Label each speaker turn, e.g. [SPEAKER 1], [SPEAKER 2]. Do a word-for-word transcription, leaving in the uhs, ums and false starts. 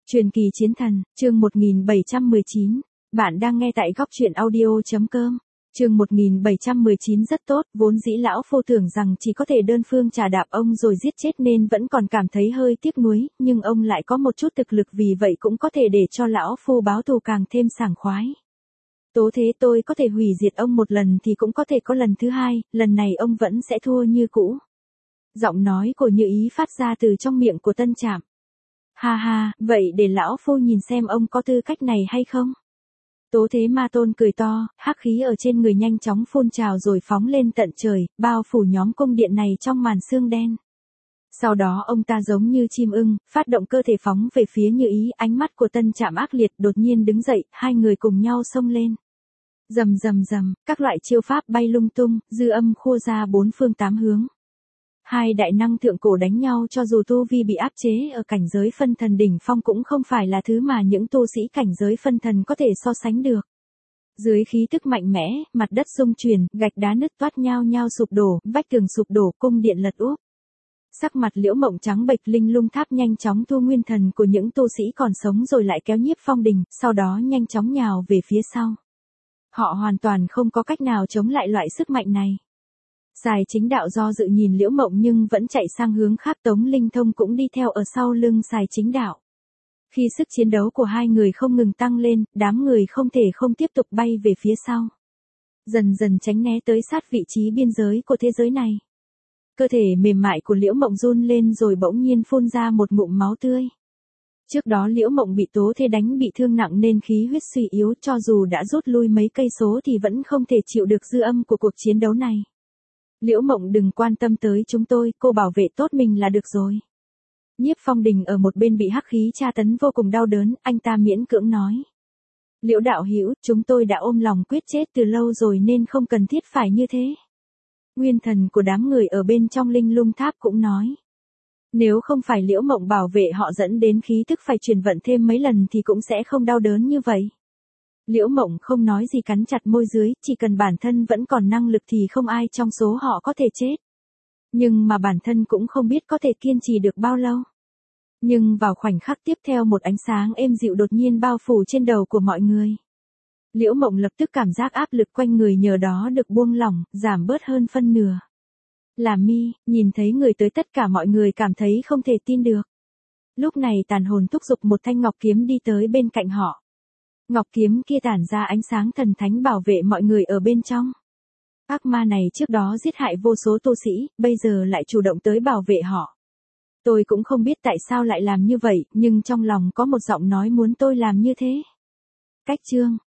[SPEAKER 1] Truyền kỳ chiến thần, chương một nghìn bảy trăm mười chín. Bạn đang nghe tại góc truyện audio.com. Chương một nghìn bảy trăm mười chín rất tốt, vốn dĩ lão phu tưởng rằng chỉ có thể đơn phương trà đạp ông rồi giết chết nên vẫn còn cảm thấy hơi tiếc nuối, nhưng ông lại có một chút thực lực vì vậy cũng có thể để cho lão phu báo thù càng thêm sảng khoái. Tố thế tôi có thể hủy diệt ông một lần thì cũng có thể có lần thứ hai, lần này ông vẫn sẽ thua như cũ. Giọng nói của Như Ý phát ra từ trong miệng của Tân Trạm. Ha ha, vậy để lão phu nhìn xem ông có tư cách này hay không? Tố thế ma tôn cười to, hắc khí ở trên người nhanh chóng phun trào rồi phóng lên tận trời, bao phủ nhóm cung điện này trong màn sương đen. Sau đó ông ta giống như chim ưng, phát động cơ thể phóng về phía Như Ý, ánh mắt của Tân Trạm ác liệt, đột nhiên đứng dậy, hai người cùng nhau xông lên. Rầm rầm rầm, các loại chiêu pháp bay lung tung, dư âm khua ra bốn phương tám hướng. Hai đại năng thượng cổ đánh nhau cho dù tu vi bị áp chế ở cảnh giới phân thần đỉnh phong cũng không phải là thứ mà những tu sĩ cảnh giới phân thần có thể so sánh được. Dưới khí tức mạnh mẽ, mặt đất rung chuyển, gạch đá nứt toát nhao nhao sụp đổ, vách tường sụp đổ, cung điện lật úp. Sắc mặt Liễu Mộng trắng bệch, linh lung tháp nhanh chóng thu nguyên thần của những tu sĩ còn sống rồi lại kéo Nhiếp Phong Đình, sau đó nhanh chóng nhào về phía sau. Họ hoàn toàn không có cách nào chống lại loại sức mạnh này. Sài Chính Đạo do dự nhìn Liễu Mộng nhưng vẫn chạy sang hướng khác, Tống Linh Thông cũng đi theo ở sau lưng Sài Chính Đạo. Khi sức chiến đấu của hai người không ngừng tăng lên, đám người không thể không tiếp tục bay về phía sau. Dần dần tránh né tới sát vị trí biên giới của thế giới này. Cơ thể mềm mại của Liễu Mộng run lên rồi bỗng nhiên phun ra một ngụm máu tươi. Trước đó Liễu Mộng bị Tố Thế đánh bị thương nặng nên khí huyết suy yếu, cho dù đã rút lui mấy cây số thì vẫn không thể chịu được dư âm của cuộc chiến đấu này. Liễu Mộng đừng quan tâm tới chúng tôi, cô bảo vệ tốt mình là được rồi. Nhiếp Phong Đình ở một bên bị hắc khí tra tấn vô cùng đau đớn, anh ta miễn cưỡng nói. Liễu đạo hữu, chúng tôi đã ôm lòng quyết chết từ lâu rồi nên không cần thiết phải như thế. Nguyên thần của đám người ở bên trong linh lung tháp cũng nói. Nếu không phải Liễu Mộng bảo vệ họ dẫn đến khí tức phải truyền vận thêm mấy lần thì cũng sẽ không đau đớn như vậy. Liễu Mộng không nói gì, cắn chặt môi dưới, chỉ cần bản thân vẫn còn năng lực thì không ai trong số họ có thể chết. Nhưng mà bản thân cũng không biết có thể kiên trì được bao lâu. Nhưng vào khoảnh khắc tiếp theo một ánh sáng êm dịu đột nhiên bao phủ trên đầu của mọi người. Liễu Mộng lập tức cảm giác áp lực quanh người nhờ đó được buông lỏng, giảm bớt hơn phân nửa. Là mi, nhìn thấy người tới tất cả mọi người cảm thấy không thể tin được. Lúc này tàn hồn thúc giục một thanh ngọc kiếm đi tới bên cạnh họ. Ngọc kiếm kia tản ra ánh sáng thần thánh bảo vệ mọi người ở bên trong. Ác ma này trước đó giết hại vô số tu sĩ, bây giờ lại chủ động tới bảo vệ họ. Tôi cũng không biết tại sao lại làm như vậy, nhưng trong lòng có một giọng nói muốn tôi làm như thế. Cách chương,